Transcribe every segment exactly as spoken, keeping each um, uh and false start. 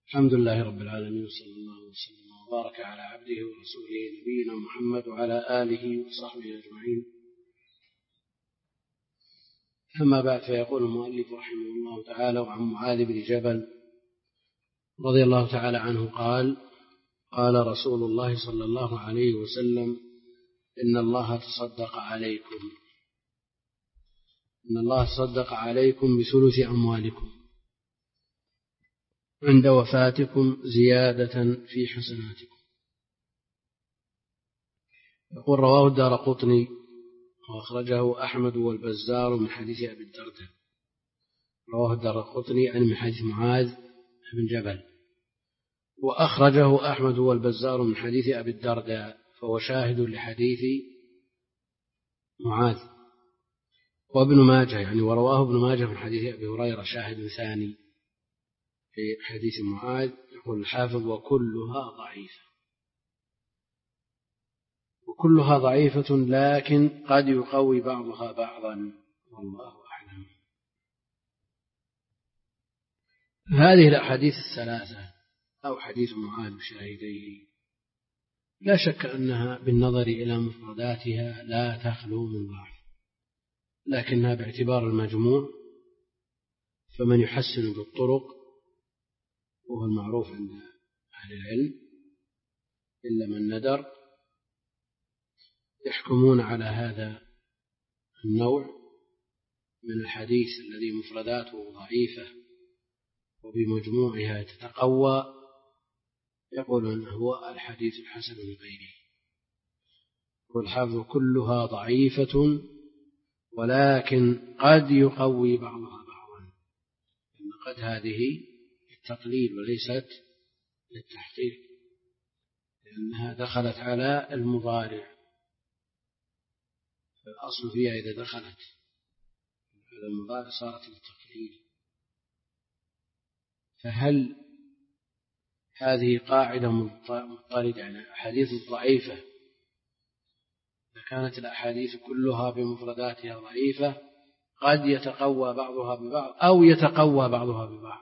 الحمد لله رب العالمين، وصلى الله وسلم وبارك على عبده ورسوله نبينا محمد وعلى آله وصحبه أجمعين. أما بعد، فيقول المؤلف رحمه الله تعالى: وعن معاذ بن جبل رضي الله تعالى عنه قال: قال رسول الله صلى الله عليه وسلم: إن الله تصدق عليكم إن الله تصدق عليكم بثلث أموالكم عند وفاتكم زيادة في حسناتكم. يقول: رواه الدارقطني وأخرجه أحمد والبزار من حديث أبي الدرداء. رواه الدارقطني يعني من حديث معاذ بن جبل، وأخرجه أحمد والبزار من حديث أبي الدرداء، فهو شاهد لحديث معاذ. وابن ماجه يعني ورواه ابن ماجه من حديث أبي هريرة شاهد ثاني في حديث معاذ. يقول الحافظ: وكلها ضعيفة وكلها ضعيفة لكن قد يقوي بعضها بعضا، والله أعلم. هذه الأحاديث الثلاثة أو حديث معاذ وشاهديه لا شك أنها بالنظر إلى مفرداتها لا تخلو من ضعف، لكنها باعتبار المجموع فمن يحسن بالطرق، وهو المعروف عند أهل العلم إلا من ندر، يحكمون على هذا النوع من الحديث الذي مفرداته ضعيفة وبمجموعها تتقوى، يقولون هو الحديث الحسن لغيره. والحافظ: كلها ضعيفة ولكن قد يقوي بعضها بعضا. إن قد هذه التقليل وليست للتحقيق، لأنها دخلت على المضارع، فالأصل فيها إذا دخلت على المضارع صارت للتقليل. فهل هذه قاعدة مضطردة على الأحاديث الضعيفة؟ إذا كانت الأحاديث كلها بمفرداتها ضعيفة قد يتقوى بعضها ببعض أو يتقوى بعضها ببعض.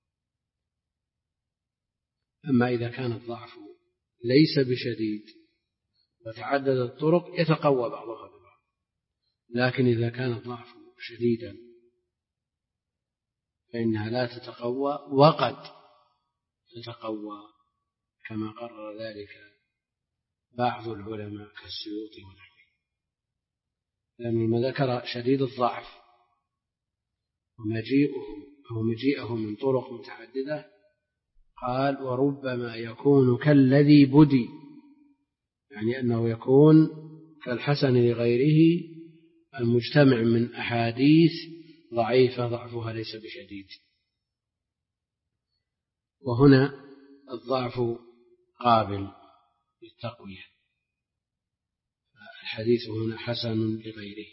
أما إذا كان الضعف ليس بشديد وتعدد الطرق يتقوى بعضها ببعض، لكن إذا كان الضعف شديدا فإنها لا تتقوى، وقد تتقوى كما قرر ذلك بعض العلماء كالسيوطي ونحوه، لما ذكر شديد الضعف ومجيئه أو مجيئه من طرق متعددة قال: وربما يكون كالذي بدي، يعني أنه يكون كالحسن لغيره المجتمع من أحاديث ضعيفة ضعفها ليس بشديد. وهنا الضعف قابل للتقوية، الحديث هنا حسن لغيره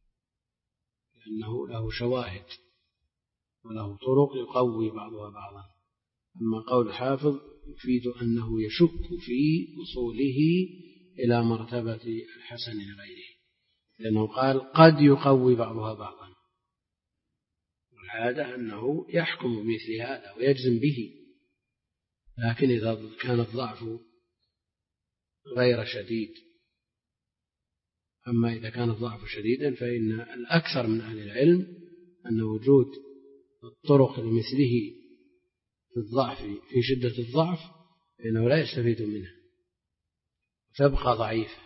لأنه له شواهد وله طرق يقوي بعضها بعضا. أما قول الحافظ يفيد أنه يشك في وصوله إلى مرتبة الحسن لغيره، لأنه قال قد يقوي بعضها بعضا، والعادة أنه يحكم بمثل هذا ويجزم به. لكن إذا كان الضعف غير شديد، أما إذا كان الضعف شديدا فإن الأكثر من أهل العلم أن وجود الطرق لمثله في الضعف في شدة الضعف فإنه لا يستفيد منها تبقى ضعيفة.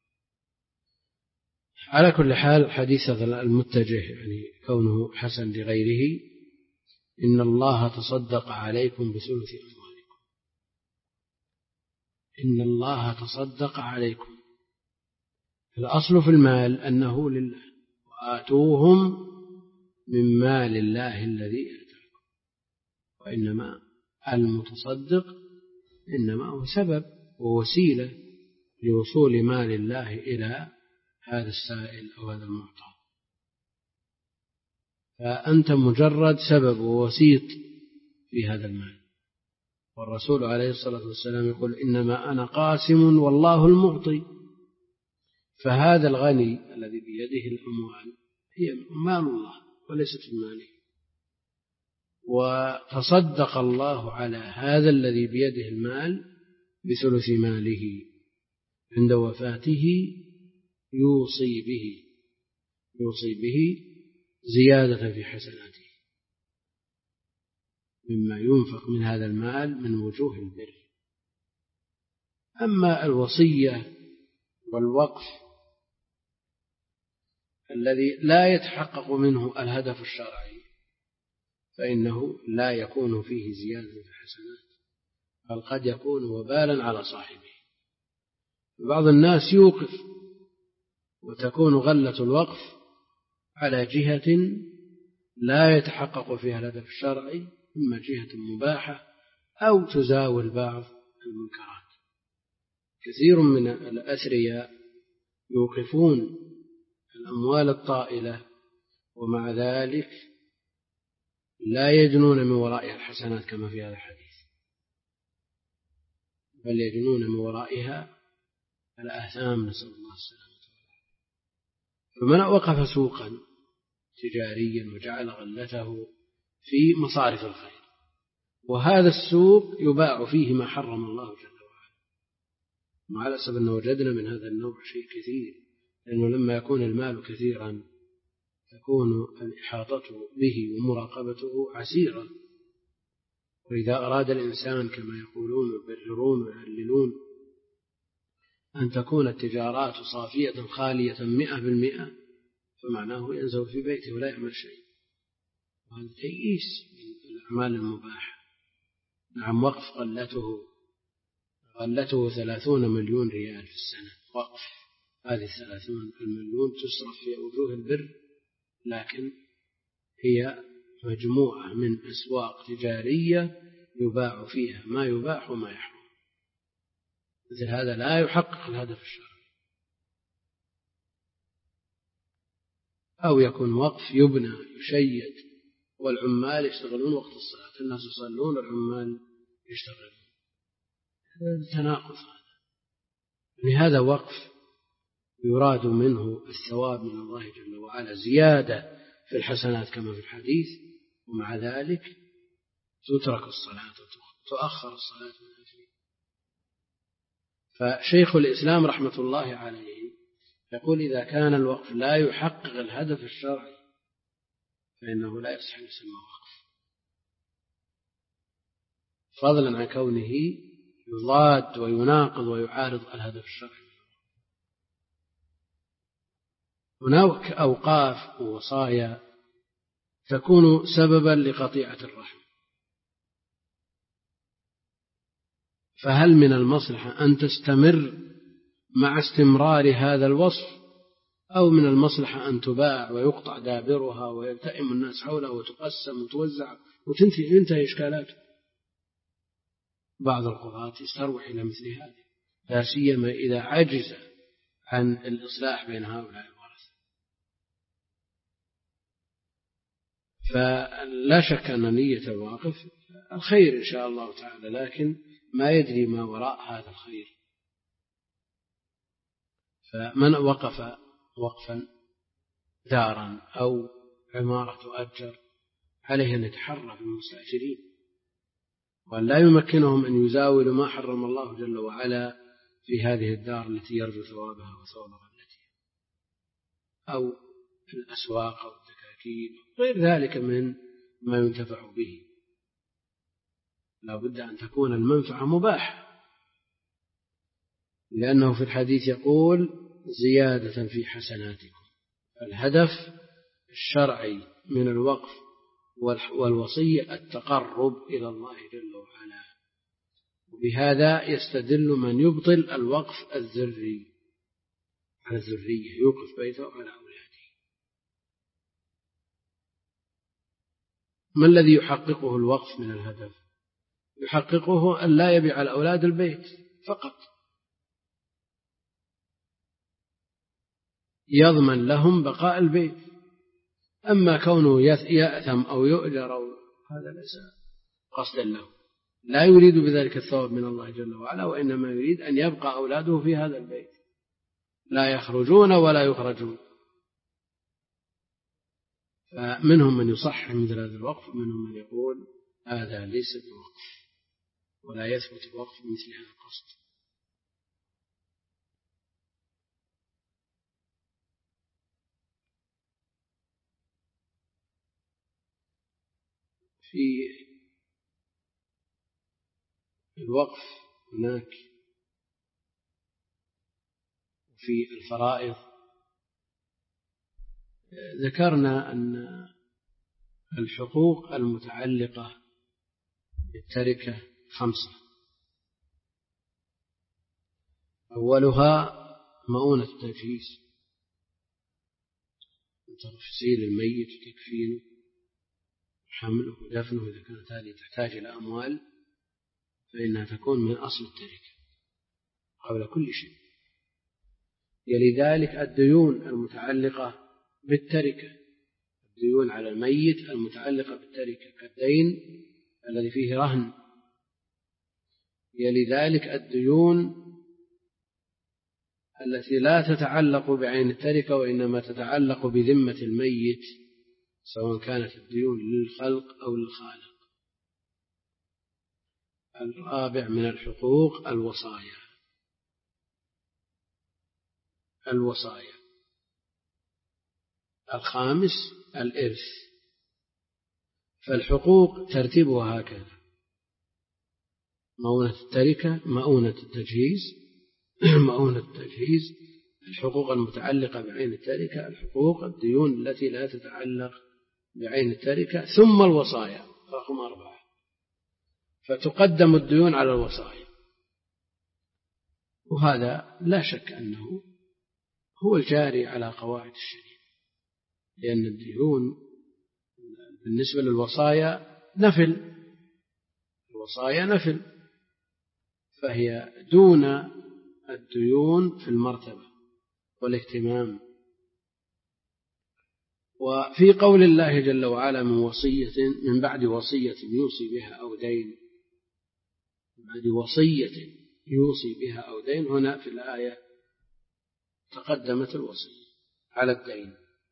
على كل حال حديث المتجه يعني كونه حسن لغيره: إن الله تصدق عليكم بثلث أموالكم. إن الله تصدق عليكم، الأصل في المال أنه لله، وآتوهم من مال الله الذي آتاكم. وإنما المتصدق إنما هو سبب ووسيلة لوصول مال الله إلى هذا السائل أو هذا المعطى، فأنت مجرد سبب ووسيط في هذا المال. والرسول عليه الصلاة والسلام يقول: إنما أنا قاسم والله المعطي. فهذا الغني الذي بيده الأموال هي مال الله وليست في ماله، وتصدق الله على هذا الذي بيده المال بثلث ماله عند وفاته يوصي به يوصي به زيادة في حسناته مما ينفق من هذا المال من وجوه البر. أما الوصية والوقف الذي لا يتحقق منه الهدف الشرعي فإنه لا يكون فيه زيادة في الحسنات، بل قد يكون وبالا على صاحبه. بعض الناس يوقف وتكون غلة الوقف على جهة لا يتحقق فيها الهدف الشرعي، إما جهة مباحة أو تزاول بعض المنكرات. كثير من الأثرياء يوقفون الأموال الطائلة ومع ذلك لا يجنون من ورائها الحسنات كما في هذا الحديث، بل يجنون من ورائها الآثام، نسأل الله السلامة. فمن وقف سوقا تجاريا وجعل غلته في مصارف الخير، وهذا السوق يباع فيه ما حرم الله جل وعلا، مع الأسف أنه وجدنا من هذا النوع شيء كثير، لأنه لما يكون المال كثيرا تكون الإحاطة به ومراقبته عسيرا. وإذا أراد الإنسان كما يقولون يبررون ويعللون أن تكون التجارات صافية خالية مئة بالمئة فمعناه ينزل في بيته ولا يعمل شيء، وهذا تيئيس من الأعمال المباحة. نعم، وقف غلته غلته ثلاثون مليون ريال في السنة وقف، هذه الثلاثون المليون تصرف في وجوه البر، لكن هي مجموعة من أسواق تجارية يباع فيها ما يباح وما يحرم. مثل هذا لا يحقق الهدف الشرعي. أو يكون وقف يبنى يشيد والعمال يشتغلون وقت الصلاة، الناس يصلون العمال يشتغلون، هذا تناقض. لهذا وقف يراد منه الثواب من الله جل وعلا زيادة في الحسنات كما في الحديث، ومع ذلك تترك الصلاة وتؤخر الصلاة من أجله. فشيخ الإسلام رحمة الله عليه يقول إذا كان الوقف لا يحقق الهدف الشرعي فإنه لا يصح أن يسمى وقف، فضلا عن كونه يضاد ويناقض ويعارض الهدف الشرعي. هناك أوقاف ووصايا تكون سببا لقطيعة الرحم، فهل من المصلحة أن تستمر مع استمرار هذا الوصف، أو من المصلحة أن تباع ويقطع دابرها ويلتئم الناس حولها وتقسم وتوزع وتنتهي إشكالاته؟ بعض القضاة يستروح إلى مثل هذا، لا سيما إذا عجز عن الإصلاح بين هؤلاء الورثة. فلا شك أن نية الواقف الخير إن شاء الله تعالى، لكن ما يدري ما وراء هذا الخير. فمن وقف وقفا دارا أو عمارة تؤجر عليه أن يتحرى في المستأجرين، وأن لا يمكنهم أن يزاولوا ما حرم الله جل وعلا في هذه الدار التي يرجو ثوابها وثواب غلتها، أو في الأسواق أو الدكاكين غير ذلك من ما ينتفع به. لا بد أن تكون المنفعة مباحة، لأنه في الحديث يقول زيادة في حسناتكم. الهدف الشرعي من الوقف والوصية التقرب إلى الله جل وعلا، وبهذا يستدل من يبطل الوقف الذري على الذرية، يوقف بيته على أولاده. ما الذي يحققه الوقف من الهدف؟ يحققه أن لا يبيع الأولاد البيت فقط، يضمن لهم بقاء البيت. أما كونه يأثم أو يؤجر أو هذا ليس قصدا له، لا يريد بذلك الثواب من الله جل وعلا، وإنما يريد أن يبقى أولاده في هذا البيت لا يخرجون ولا يخرجون. فمنهم من يصحح مثل هذا الوقف، ومنهم من يقول هذا ليس بوقف ولا يثبت الوقف مثل هذا القصد. في الوقف هناك في الفرائض ذكرنا أن الحقوق المتعلقة بالتركة خمسة. أولها مؤونة التجهيز، تغسيل الميت وتكفينه وحمله ودفنه، إذا كانت هذه تحتاج إلى أموال فإنها تكون من أصل التركة قبل كل شيء. يلي ذلك الديون المتعلقة بالتركة، الديون على الميت المتعلقة بالتركة كالدين الذي فيه رهن. يلي ذلك الديون التي لا تتعلق بعين التركة وإنما تتعلق بذمة الميت، سواء كانت الديون للخلق أو للخالق. الرابع من الحقوق الوصايا. الوصايا. الخامس الإرث. فالحقوق ترتيبها هكذا: مؤونة التركة، مؤونة التجهيز، مؤونة التجهيز، الحقوق المتعلقة بعين التركة، الحقوق الديون التي لا تتعلق بعين التركة، ثم الوصايا رقم أربعة. فتقدم الديون على الوصايا، وهذا لا شك أنه هو الجاري على قواعد الشريعة، لأن الديون بالنسبة للوصايا نفل، الوصايا نفل، فهي دون الديون في المرتبة والاهتمام. وفي قول الله جل وعلا من وصية من بعد وصية يوصي بها أو دين، من بعد وصية يوصي بها أو دين، هنا في الآية تقدمت الوصية على الدين.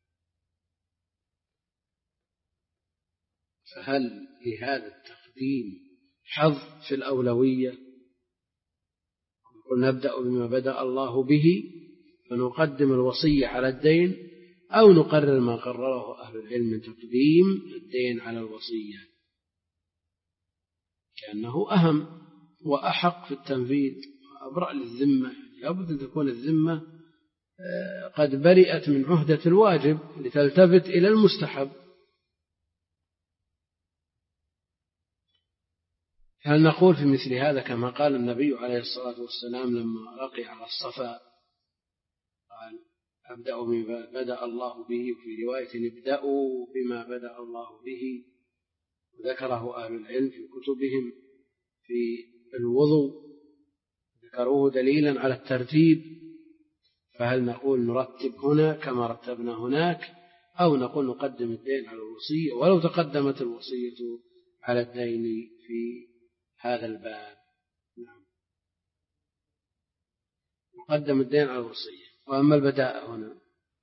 فهل لهذا التقديم حظ في الأولوية؟ نقول نبدأ بما بدأ الله به فنقدم الوصية على الدين، أو نقرر ما قرره أهل العلم من تقديم الدين على الوصية، كأنه أهم وأحق في التنفيذ وأبرأ للذمة. لابد أن تكون الذمة قد برئت من عهدة الواجب لتلتفت إلى المستحب. هل نقول في مثل هذا كما قال النبي عليه الصلاة والسلام لما رقي على الصفا قال أبدأ بما بدأ الله به، وفي رواية ابدأوا بما بدأ الله به، وذكره أهل العلم في كتبهم في الوضوء ذكروه دليلا على الترتيب. فهل نقول نرتب هنا كما رتبنا هناك، أو نقول نقدم الدين على الوصية ولو تقدمت الوصية على الدين في هذا الباب؟ نعم، نقدم الدين على الوصية. وأما البداء هنا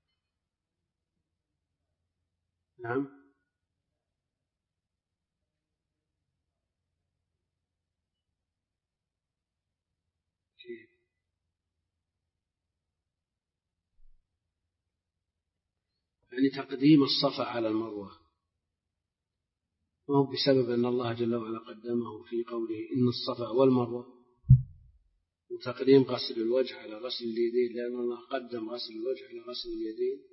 نعم يعني تقديم الصفا على المروة، وهو بسبب أن الله جل وعلا قدمه في قوله إن الصفا والمروة، وتقديم غسل الوجه على غسل اليدين لأن الله قدم غسل الوجه على غسل اليدين.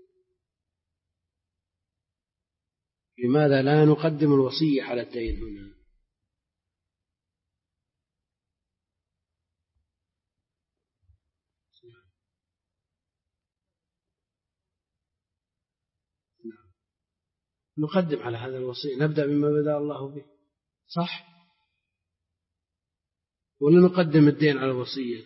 لماذا لا نقدم الوصية على الدين هنا؟ نقدم على هذا الوصية، نبدأ بما بدأ الله به، صح؟ ولا نقدم الدين على الوصية؟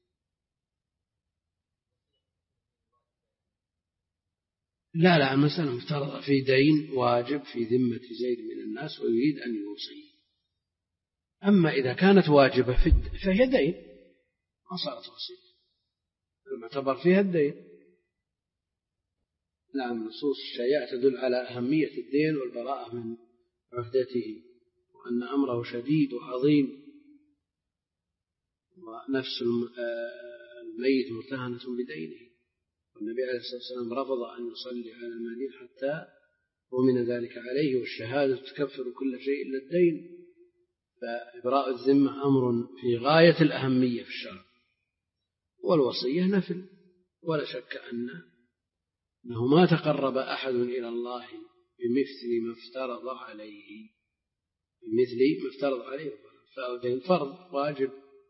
لا لا، المسألة مفترضة في دين واجب في ذمة زيد من الناس ويريد أن يوصي. أما إذا كانت واجبة فهي دين ما صارت وصية، المعتبر فيها الدين. نعم نصوص الشريعة تدل على أهمية الدين والبراءة من عهدته، وأن أمره شديد وعظيم، ونفس الميت مرتهنة بدينه، والنبي عليه الصلاة والسلام رفض أن يصلي على المدين حتى ومن ذلك عليه، والشهادة تكفر كل شيء إلا الدين. فإبراء الذمة أمر في غاية الأهمية في الشرع، والوصية نفل، ولا شك أنه ما تقرب أحد إلى الله بمثل ما افترض عليه بمثل ما افترض عليه فالدين فرض واجب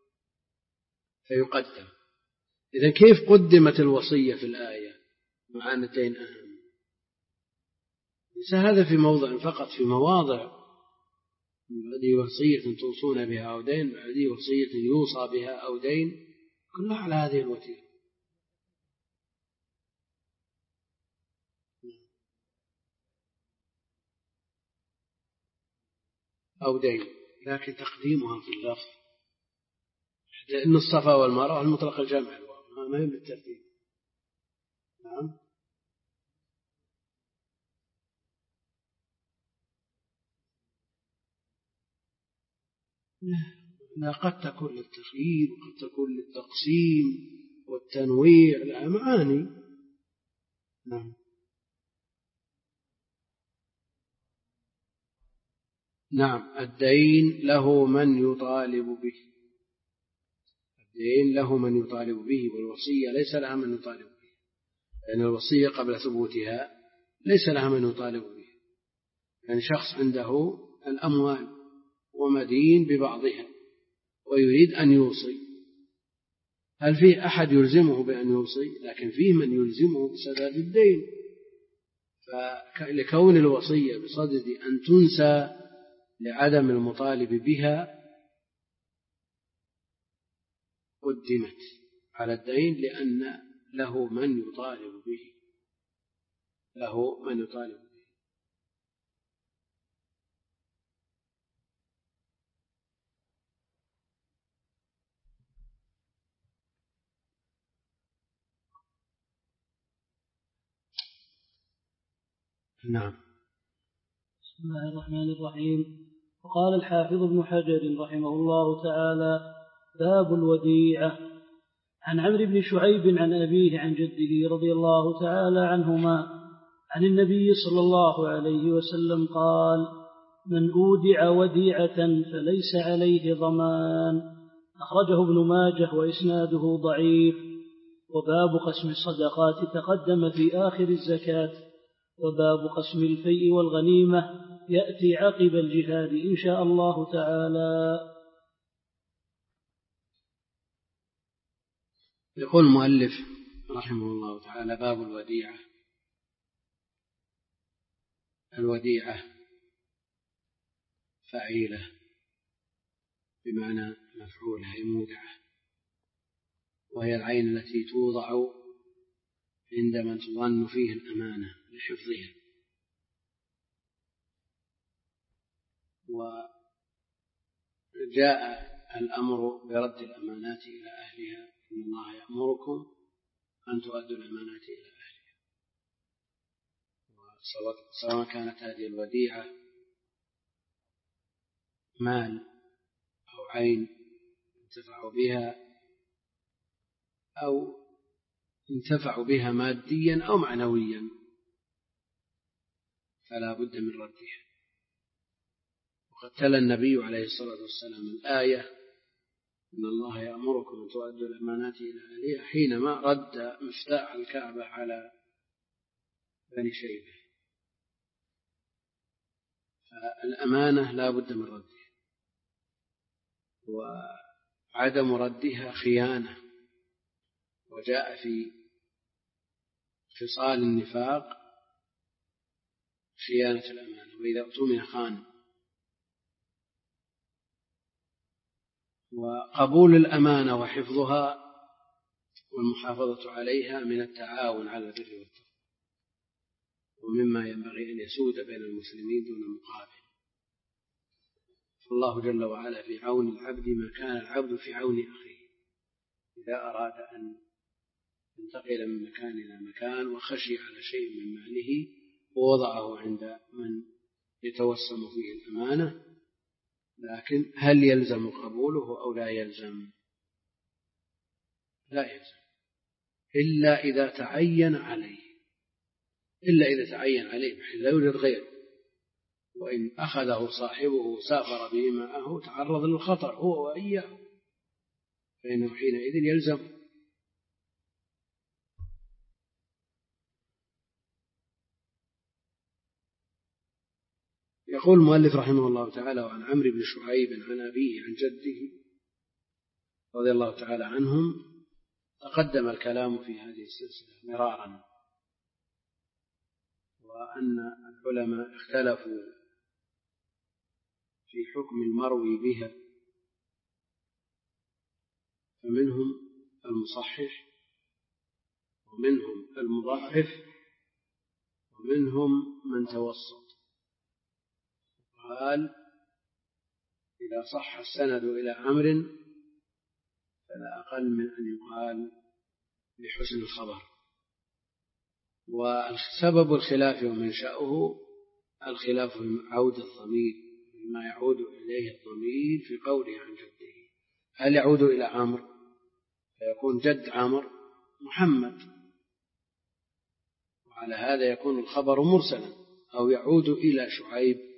فيقدم. إذن كيف قدمت الوصية في الآية مع أن الدين أهم؟ ليس هذا في موضع فقط، في مواضع، هذه وصية توصون بها أو دين، هذه وصية يوصى بها أو دين، كلها على هذه الوتيرة. أو دين، لكن تقديمها في اللفظ، لأن الصفا والمروة المطلق الجمع ما هي بالترتيب. نعم لا، قد تكون للتخيير وقد تكون للتقسيم والتنويع، لها معاني. نعم نعم الدين له من يطالب به، الدين له من يطالب به، والوصية ليس لها من يطالب به، لأن الوصية قبل ثبوتها ليس لها من يطالب به. يعني شخص عنده الأموال ومدين ببعضها ويريد أن يوصي، هل فيه أحد يلزمه بأن يوصي؟ لكن فيه من يلزمه بسداد الدين. فلكون الوصية بصدد أن تنسى لعدم المطالب بها قدمت على الدين، لأن له من يطالب به، له من يطالب به. نعم. بسم الله الرحمن الرحيم. وقال الحافظ ابن حجر رحمه الله تعالى: باب الوديعة. عن عمرو بن شعيب عن أبيه عن جده رضي الله تعالى عنهما عن النبي صلى الله عليه وسلم قال: من أودع وديعة فليس عليه ضمان. أخرجه ابن ماجه وإسناده ضعيف. وباب قسم الصدقات تقدم في آخر الزكاة. وباب قسم الفيء والغنيمة يأتي عقب الجهاد إن شاء الله تعالى. يقول المؤلف رحمه الله تعالى: باب الوديعة. الوديعة فعيلة بمعنى مفعولها مودعة، وهي العين التي توضع عند من تظن فيه الأمانة لحفظها. وجاء الأمر برد الأمانات إلى أهلها: إن الله يأمركم أن تؤدوا الأمانات إلى أهلها. سواء كانت هذه الوديعة مال أو عين انتفعوا بها أو انتفعوا بها ماديا أو معنويا، فلا بد من ردها. وقد تلا النبي عليه الصلاة والسلام الآية: إن الله يأمركم أن تؤدوا الأمانات إلى أهلها، حينما رد مفتاح الكعبة على بني شيبة. فالأمانة لا بد من ردها، وعدم ردها خيانة. وجاء في خصال النفاق خيانة الأمانة، وإذا اؤتمن خان. وقبول الأمانة وحفظها والمحافظة عليها من التعاون على البر والتقوى، ومما ينبغي أن يسود بين المسلمين دون مقابل. فالله جل وعلا في عون العبد ما كان العبد في عون أخيه. إذا أراد أن انتقل من مكان إلى مكان وخشي على شيء من ماله ووضعه عند من يتوسم فيه الأمانة، لكن هل يلزم قبوله أو لا يلزم؟ لا يلزم إلا إذا تعين عليه، إلا إذا تعين عليه بحيث لا يوجد غيره، وإن أخذه صاحبه سافر به معه تعرض للخطر هو وإياه فإنه حينئذ يلزم. يقول المؤلف رحمه الله تعالى: وعن عمرو بن شعيب عن أبيه عن جده رضي الله تعالى عنهم. تقدم الكلام في هذه السلسلة مرارا، وأن العلماء اختلفوا في حكم المروي بها، فمنهم المصحح ومنهم المضعف ومنهم من توسط. قال: إذا صح السند إلى عمرو فلا أقل من أن يقال بحسن الخبر. وسبب الخلاف ومنشأه الخلاف في عود الضمير، ما يعود إليه الضمير في قوله عن جده، هل يعود إلى عمرو فيكون جد عمرو محمد، وعلى هذا يكون الخبر مرسلا، أو يعود إلى شعيب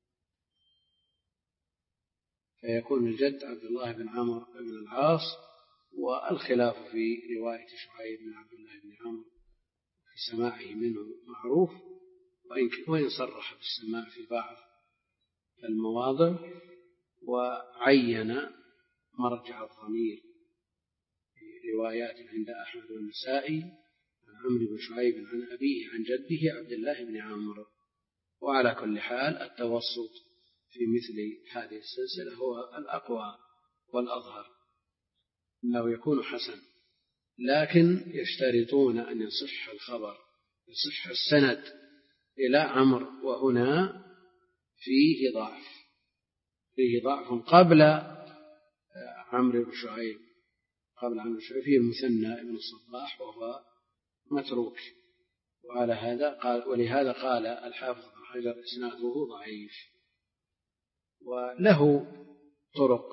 فيكون الجد عبد الله بن عمرو بن العاص. والخلاف في رواية شعيب بن عبد الله بن عمرو في سماعه منه معروف، وإن صرح بالسماع في بعض المواضع، وعين مرجع الضمير في روايات عند أحمد والنسائي عن عمرو بن شعيب عن أبيه عن جده عبد الله بن عمرو. وعلى كل حال التوسط في مثل هذه السلسلة هو الأقوى والأظهر، أنه يكون حسن، لكن يشترطون أن يصح الخبر، يصح السند إلى عمرو، وهنا فيه ضعف، فيه ضعف قبل عمرو بن شعيب، قبل عمرو بن شعيب فيه المثنى بن الصباح وهو متروك. وعلى هذا قال، ولهذا قال الحافظ بن حجر إسناده ضعيف، وله طرق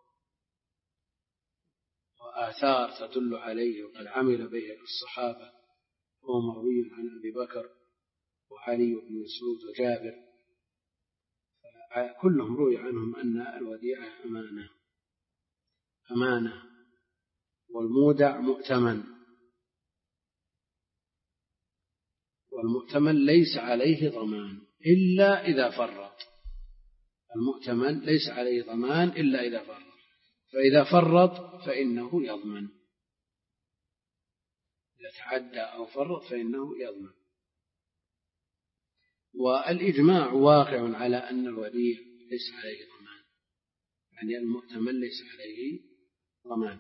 وآثار تدل عليه وقد عمل به الصحابة، هو مروي عن أبي بكر وعلي بن مسعود وجابر، كلهم روي عنهم أن الوديعة أمانة أمانة والمودع مؤتمن، والمؤتمن ليس عليه ضمان إلا إذا فرط، المؤتمن ليس عليه ضمان إلا إذا فرط، فإذا فرط فإنه يضمن، إذا تعدى أو فرط فإنه يضمن. والإجماع واقع على أن الوديع ليس عليه ضمان، يعني المؤتمن ليس عليه ضمان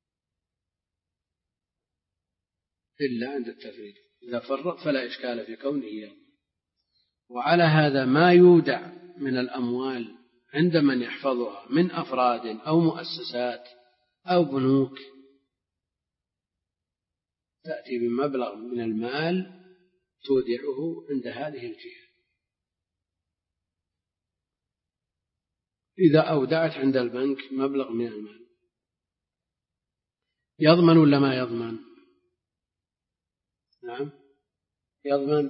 إلا عند التفريط، إذا فرط فلا إشكال في كونه يضمن. وعلى هذا ما يودع من الأموال عند من يحفظها من أفراد أو مؤسسات أو بنوك تأتي بمبلغ من المال تودعه عند هذه الجهة. إذا أودعت عند البنك مبلغ من المال يضمن ولا ما يضمن؟ نعم يضمن.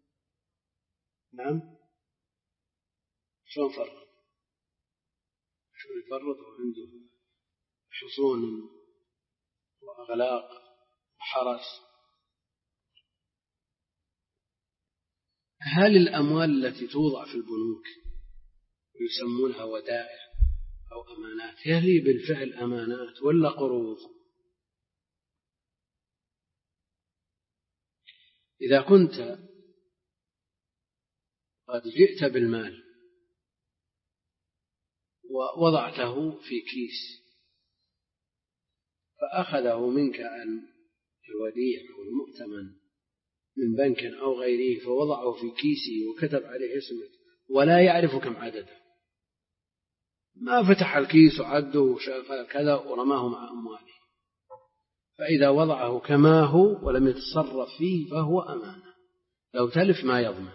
نعم شلون فرط؟ شلون يفرط وعنده حصون وأغلاق وحرس؟ هل الأموال التي توضع في البنوك يسمونها ودائع أو أمانات هي بالفعل أمانات ولا قروض؟ إذا كنت قد جئت بالمال ووضعته في كيس فأخذه منك الوديع أو المؤتمن من بنك أو غيره فوضعه في كيسه وكتب عليه اسمك ولا يعرف كم عدده، ما فتح الكيس وعده وشاف كذا ورماه مع أمواله، فإذا وضعه كما هو ولم يتصرف فيه فهو أمانة، لو تلف ما يضمن.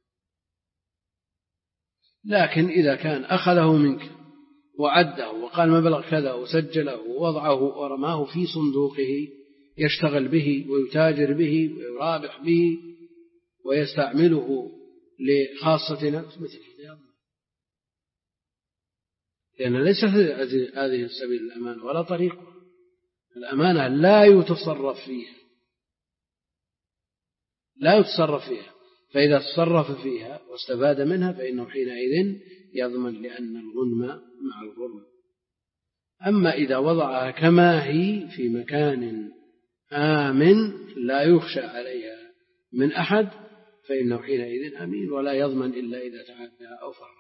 لكن إذا كان أخذه منك وعده وقال مبلغ كذا وسجله ووضعه ورماه في صندوقه يشتغل به ويتاجر به ويرابح به ويستعمله لخاصة نفسه، مثل هذا يضمن، لأن ليس هذه السبيل الأمانة ولا طريقه. الأمانة لا يتصرف فيها، لا يتصرف فيها، فإذا تصرف فيها واستفاد منها فإنه حينئذ يضمن، لأن الغنم مع الغرم. أما إذا وضعها كما هي في مكان آمن لا يخشى عليها من أحد فإنه حينئذ أمين ولا يضمن إلا إذا تعدى أو فرط.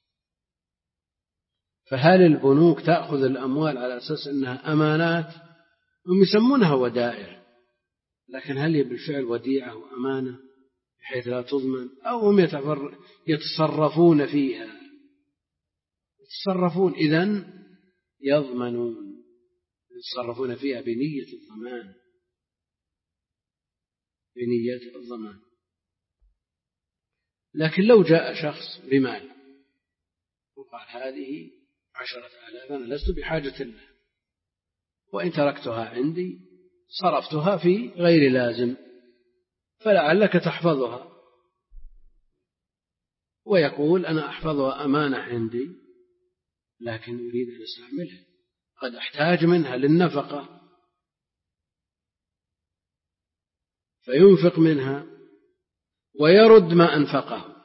فهل البنوك تأخذ الأموال على أساس أنها أمانات؟ هم يسمونها ودائع، لكن هل هي بالفعل وديعة وأمانة بحيث لا تضمن؟ أو هم يتصرفون فيها؟ يتصرفون، إذن يضمنون، يتصرفون فيها بنية الضمان، بنية الضمان. لكن لو جاء شخص بمال وقال هذه عشرة آلاف أنا لست بحاجة لها، وإن تركتها عندي صرفتها في غير لازم فلعلك تحفظها، ويقول أنا أحفظها أمانة عندي لكن أريد أن أستعملها، قد أحتاج منها للنفقة فينفق منها ويرد ما أنفقه،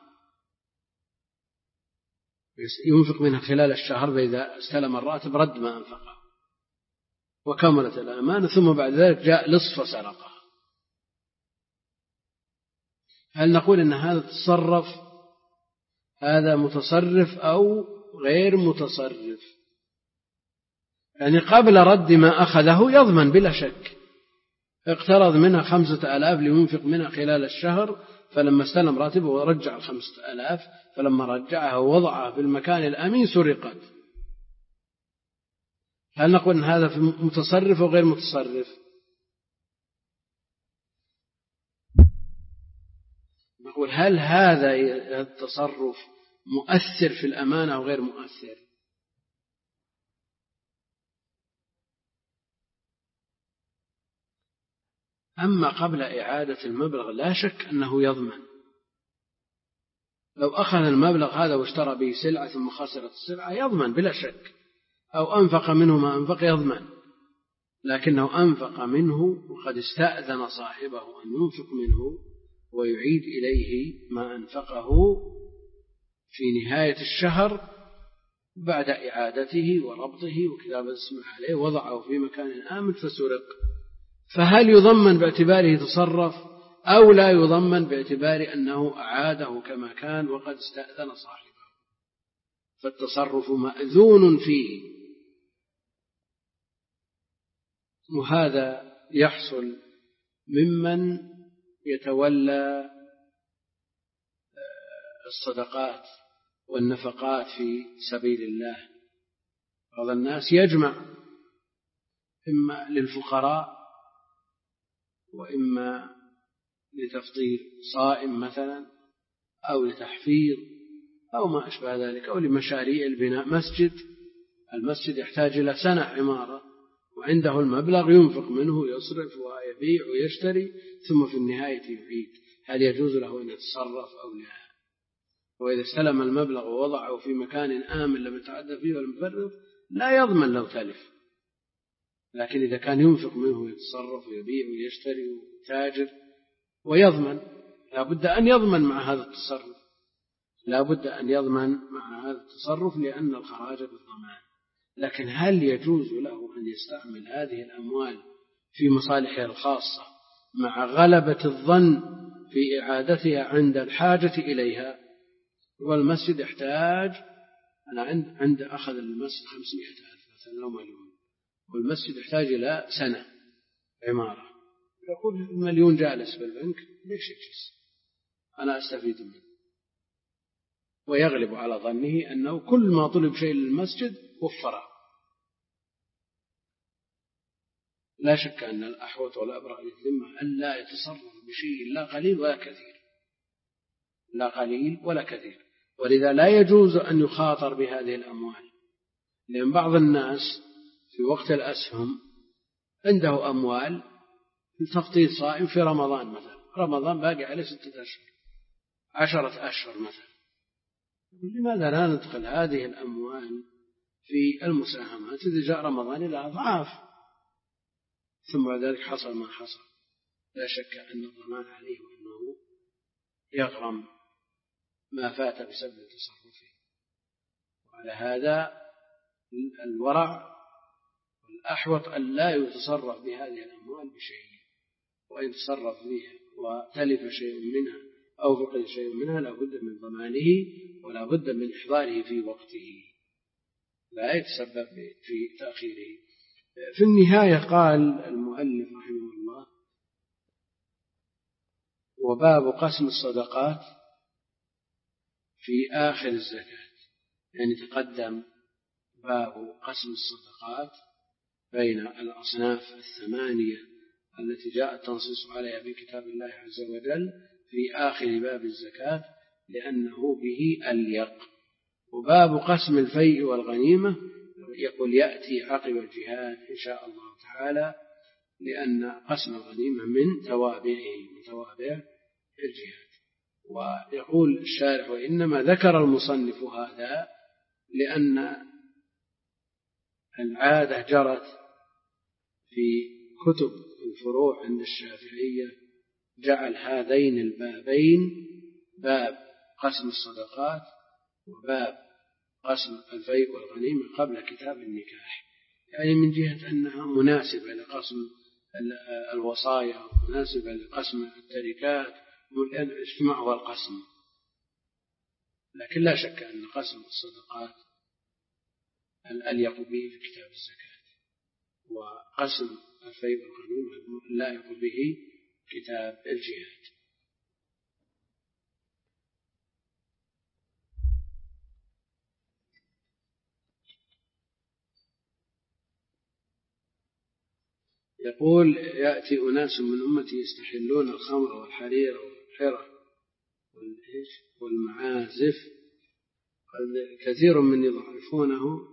ينفق منها خلال الشهر، فإذا استلم الراتب رد ما أنفقه وكملت الأمانة، ثم بعد ذلك جاء لص فسرقه. هل نقول إن هذا تصرف، هذا متصرف أو غير متصرف؟ يعني قبل رد ما أخذه يضمن بلا شك، اقترض منها خمسة آلاف لينفق منها خلال الشهر، فلما استلم راتبه ورجع الخمسة آلاف، فلما رجعها ووضعها في المكان الأمين سرقت. هل نقول إن هذا متصرف أو غير متصرف؟ نقول هل هذا التصرف مؤثر في الأمانة أو غير مؤثر؟ أما قبل إعادة المبلغ لا شك أنه يضمن. لو أخذ المبلغ هذا واشترى به سلعة ثم خسرت السلعة يضمن بلا شك، أو أنفق منه ما أنفق يضمن، لكنه أنفق منه وقد استأذن صاحبه أن ينفق منه ويعيد إليه ما أنفقه في نهاية الشهر بعد إعادته وربطه وكتابة اسمه عليه، وضعه في مكان آمن فسرق، فهل يضمن باعتباره تصرف أو لا يضمن باعتبار أنه أعاده كما كان وقد استأذن صاحبه؟ فالتصرف مأذون فيه، وهذا يحصل ممن يتولى الصدقات والنفقات في سبيل الله. بعض الناس يجمع إما للفقراء وإما لتفطير صائم مثلا أو لتحفيظ أو ما أشبه ذلك، أو لمشاريع البناء. مسجد، المسجد يحتاج إلى سنة عمارة وعنده المبلغ ينفق منه يصرف ويبيع ويشتري ثم في النهاية يعيد، هل يجوز له أن يتصرف أو لا؟ وإذا استلم المبلغ ووضعه في مكان آمن لم يتعدى فيه ولم يفرط لا يضمن لو تلف، لكن إذا كان ينفق منه يتصرف ويبيع ويشتري ويتاجر ويضمن، لا بد أن يضمن مع هذا التصرف، لا بد أن يضمن مع هذا التصرف لأن الخراج بالضمان. لكن هل يجوز له أن يستعمل هذه الأموال في مصالحه الخاصة مع غلبة الظن في إعادتها عند الحاجة إليها؟ والمسجد يحتاج، أنا عند, عند أخذ المسجد خمسمائة ألف مثلا أو مليون، والمسجد يحتاج إلى سنة عمارة، يقول المليون جالس بالبنك ليش يجلس، أنا أستفيد منه، ويغلب على ظنه أنه كل ما طلب شيء للمسجد وفره، لا شك أن الأحوط والأبرأ للذمة أن لا يتصرف بشيء لا قليل ولا كثير، لا قليل ولا كثير. ولذا لا يجوز أن يخاطر بهذه الأموال، لأن بعض الناس في وقت الأسهم عنده أموال لتغطية صائم في رمضان مثلا، رمضان باقي عليه ستة أشهر عشرة أشهر مثلا، لماذا لا ندخل هذه الأموال في المساهمات إذا جاء رمضان إلى أضعاف، ثم بعد ذلك حصل ما حصل، لا شك أن الضمان عليه وأنه يغرم ما فات بسبب تصرفه. وعلى هذا الورع والأحوط أن لا يتصرف بهذه الأموال بشيء، وإن تصرف بها وتلف شيء منها أو فقد شيء منها لا بد من ضمانه ولا بد من إحضاره في وقته، لا يتسبب في تأخيره. في النهاية قال المؤلف رحمه الله: وباب قسم الصدقات في آخر الزكاة، يعني تقدم باب قسم الصدقات بين الأصناف الثمانية التي جاء التنصيص عليها في كتاب الله عز وجل في آخر باب الزكاة لأنه به أليق. وباب قسم الفيء والغنيمة يقول يأتي عقب الجهاد إن شاء الله تعالى، لأن قسم الغنيمة من توابعه من توابع الجهاد. ويقول الشارح: وإنما ذكر المصنف هذا لأن العادة جرت في كتب الفروع عند الشافعية جعل هذين البابين، باب قسم الصدقات وباب قسم الفيء والغنيمة، قبل كتاب النكاح، يعني من جهة أنها مناسبة لقسم الوصايا ومناسبة لقسم التركات والاجتماع والقسم. لكن لا شك أن قسم الصدقات الأليق به في كتاب الزكاة، وقسم الفيء والغنيمة الأليق به كتاب الجهاد. يقول: يأتي أناس من أمتي يستحلون الخمر والحرير والحرة والمعازف، كثير من يضعفونه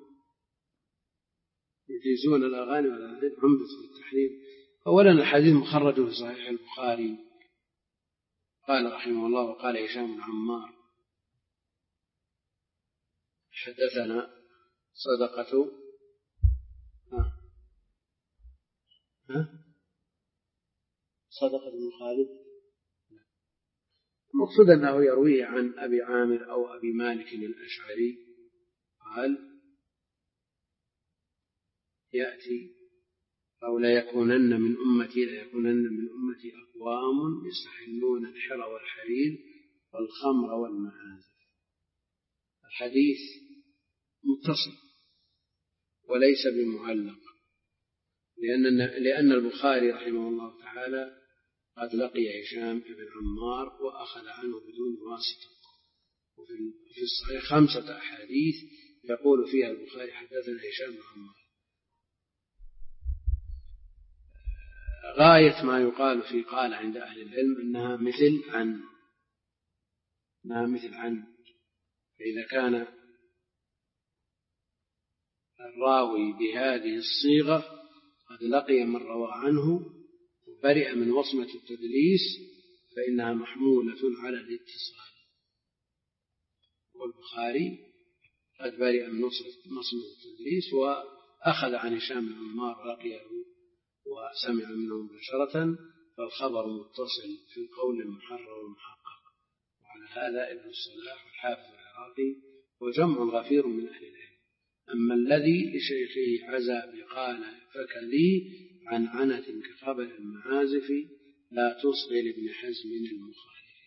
يجيزون الأغاني والأغاني عمدة في التحريم. أولا الحديث مخرج في صحيح البخاري، قال رحمه الله: وقال هشام بن عمار حدثنا صدقة ها ها صدقة بن خالد، المقصود أنه يرويه عن أبي عامر أو أبي مالك الأشعري، قال: يأتي أو لا يكونن من أمتي لا يكونن من أمتي أقوام يستحلون الحر والحرير والخمر والمعازف. الحديث متصل وليس بمعلق، لأن لأن البخاري رحمه الله تعالى قد لقي هشام بن عمار وأخذ عنه بدون واسطة، وفي الصحيح خمسة أحاديث يقول فيها البخاري حدثنا هشام بن عمار. غاية ما يقال في قال عند أهل العلم أنها مثل عن أنها مثل عن فإذا كان الراوي بهذه الصيغة قد لقي من روى عنه وبرئ من وصمة التدليس فإنها محمولة على الاتصال، والبخاري قد برئ من وصمة التدليس وأخذ عن هشام بن عمار لقيه وسمع منه مباشرة، فالخبر متصل في القول المحرر والمحقق. وعلى هذا ابن الصلاح والحافظ العراقي وجمع غفير من أهل العلم. أما الذي لشيخه عزى بقال فكلي عن عنة كخبر المعازف لا تصغي لابن حزم المخالف.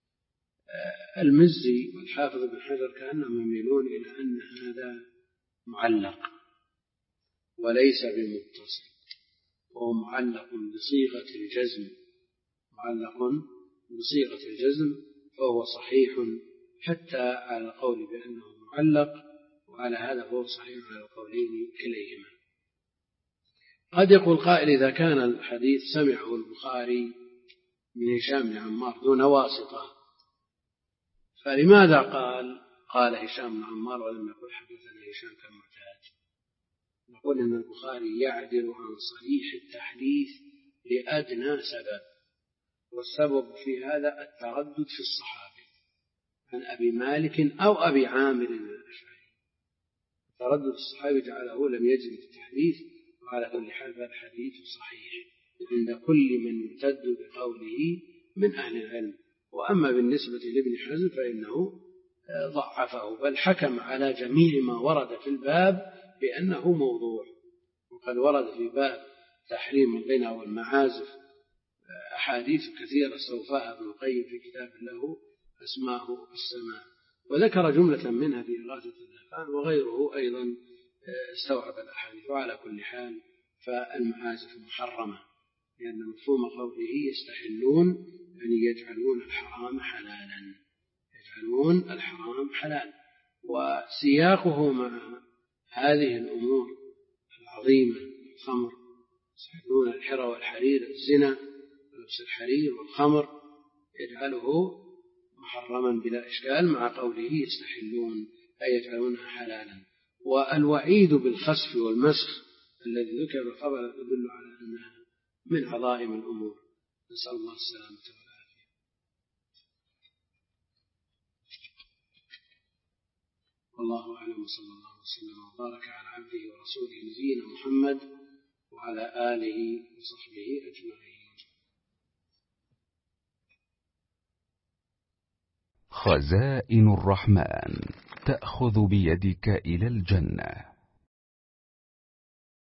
المزي والحافظ بن حجر كأنهم يميلون إلى أن هذا معلق وليس بمتصل، وهو معلق بصيغة الجزم معلق بصيغة الجزم فهو صحيح حتى على القول بأنه معلق، وعلى هذا فهو صحيح على القولين كليهما. قد يقول قائل إذا كان الحديث سمعه البخاري من هشام بن عمار دون واسطة فلماذا قال قال هشام بن عمار ولم يقل حدثنا هشام كالمعتاد؟ نقول إن البخاري يعدل عن صريح التحديث لأدنى سبب، والسبب في هذا التردد في الصحابة عن أبي مالك أو أبي عامر الأشعري. التردد في الصحابة جعله لم يجد التحديث، وعلى كل حال فالحديث صحيح عند كل من يمتد بقوله من أهل العلم. وأما بالنسبة لابن حزم فإنه ضعفه، بل حكم على جميع ما ورد في الباب بأنه موضوع. وقد ورد في باب تحريم الغنى والمعازف أحاديث كثيرة استوفاها ابن القيم في كتاب له اسماه السماء، وذكر جملة منها في إغاثة اللهفان، وغيره أيضا استوعب الأحاديث. وعلى كل حال فالمعازف محرمة، لأن مفهوم قوله يستحلون يعني يجعلون الحرام حلالا، يجعلون الحرام حلال. وسياقه مع هذه الأمور العظيمة، الخمر، يستحلون الحرى والحرير، الزنا ولبس الحرير والخمر، يجعله محرما بلا إشكال مع قوله يستحلون أي يجعلونها حلالا. والوعيد بالخسف والمسخ الذي ذكر الخبر يدل على أنها من عظائم الأمور، نسأل الله السلامة والعافية. والله أعلم، صلى الله وسلم وبارك على عبده ورسوله نبينا محمد وعلى آله وصحبه أجمعين. خزائن الرحمن تأخذ بيدك إلى الجنة.